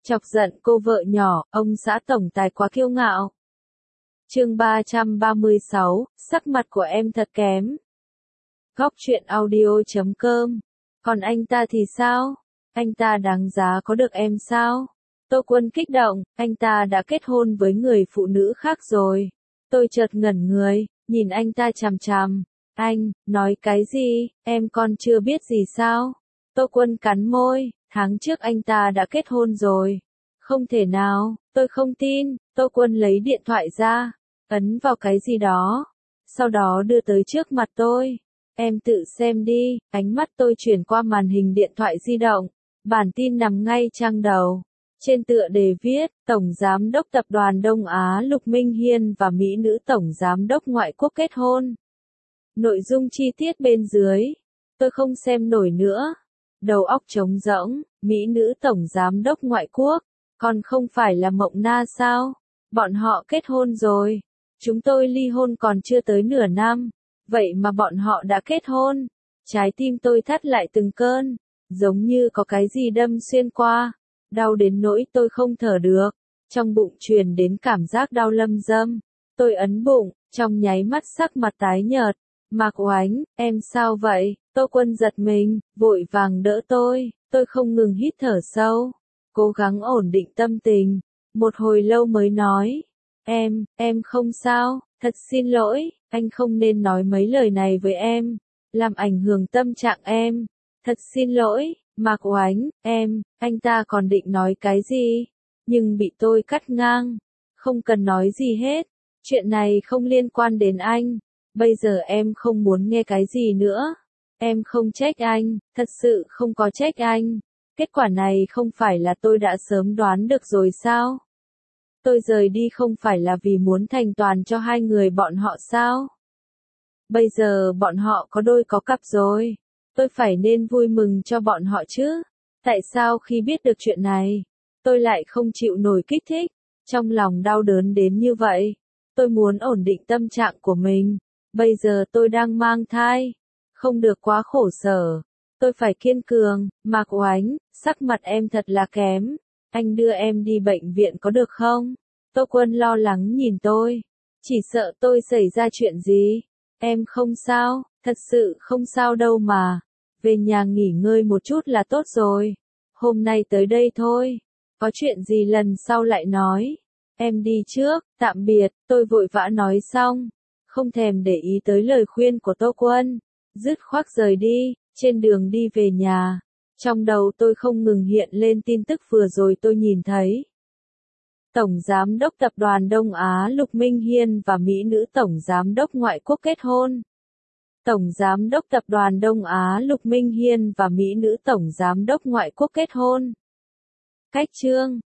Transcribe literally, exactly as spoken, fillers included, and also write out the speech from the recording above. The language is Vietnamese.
Chọc giận cô vợ nhỏ, ông xã tổng tài quá kiêu ngạo. Chương ba trăm ba mươi sáu, sắc mặt của em thật kém. Góc truyện audio chấm com. Còn anh ta thì sao? Anh ta đáng giá có được em sao? Tô Quân kích động, anh ta đã kết hôn với người phụ nữ khác rồi. Tôi chợt ngẩn người, nhìn anh ta chằm chằm. Anh, nói cái gì, em còn chưa biết gì sao? Tô Quân cắn môi, tháng trước anh ta đã kết hôn rồi. Không thể nào, tôi không tin. Tô Quân lấy điện thoại ra, ấn vào cái gì đó, sau đó đưa tới trước mặt tôi. Em tự xem đi. Ánh mắt tôi chuyển qua màn hình điện thoại di động. Bản tin nằm ngay trang đầu. Trên tựa đề viết, Tổng Giám đốc Tập đoàn Đông Á Lục Minh Hiên và Mỹ nữ Tổng Giám đốc Ngoại quốc kết hôn. Nội dung chi tiết bên dưới. Tôi không xem nổi nữa. Đầu óc trống rỗng, Mỹ nữ Tổng Giám đốc Ngoại quốc. Còn không phải là Mộng Na sao? Bọn họ kết hôn rồi. Chúng tôi ly hôn còn chưa tới nửa năm. Vậy mà bọn họ đã kết hôn. Trái tim tôi thắt lại từng cơn. Giống như có cái gì đâm xuyên qua. Đau đến nỗi tôi không thở được. Trong bụng truyền đến cảm giác đau lâm dâm. Tôi ấn bụng, trong nháy mắt sắc mặt tái nhợt. Mạc Oánh, em sao vậy? Tô Quân giật mình, vội vàng đỡ tôi. Tôi không ngừng hít thở sâu. Cố gắng ổn định tâm tình. Một hồi lâu mới nói. Em, em không sao, thật xin lỗi, anh không nên nói mấy lời này với em. Làm ảnh hưởng tâm trạng em. Thật xin lỗi, Mạc Oánh, em, anh ta còn định nói cái gì? Nhưng bị tôi cắt ngang. Không cần nói gì hết. Chuyện này không liên quan đến anh. Bây giờ em không muốn nghe cái gì nữa. Em không trách anh, thật sự không có trách anh. Kết quả này không phải là tôi đã sớm đoán được rồi sao? Tôi rời đi không phải là vì muốn thành toàn cho hai người bọn họ sao? Bây giờ bọn họ có đôi có cặp rồi. Tôi phải nên vui mừng cho bọn họ chứ. Tại sao khi biết được chuyện này, tôi lại không chịu nổi kích thích? Trong lòng đau đớn đến như vậy. Tôi muốn ổn định tâm trạng của mình. Bây giờ tôi đang mang thai. Không được quá khổ sở. Tôi phải kiên cường. Mạc Oánh, sắc mặt em thật là kém. Anh đưa em đi bệnh viện có được không? Tô Quân lo lắng nhìn tôi. Chỉ sợ tôi xảy ra chuyện gì. Em không sao, thật sự không sao đâu mà. Về nhà nghỉ ngơi một chút là tốt rồi. Hôm nay tới đây thôi. Có chuyện gì lần sau lại nói. Em đi trước, tạm biệt. Tôi vội vã nói xong. Không thèm để ý tới lời khuyên của Tô Quân. Dứt khoát rời đi. Trên đường đi về nhà. Trong đầu tôi không ngừng hiện lên tin tức vừa rồi tôi nhìn thấy. Tổng Giám đốc Tập đoàn Đông Á Lục Minh Hiên và Mỹ nữ Tổng Giám đốc Ngoại quốc kết hôn. Tổng Giám đốc Tập đoàn Đông Á Lục Minh Hiên và Mỹ nữ Tổng Giám đốc Ngoại quốc kết hôn. Cách chương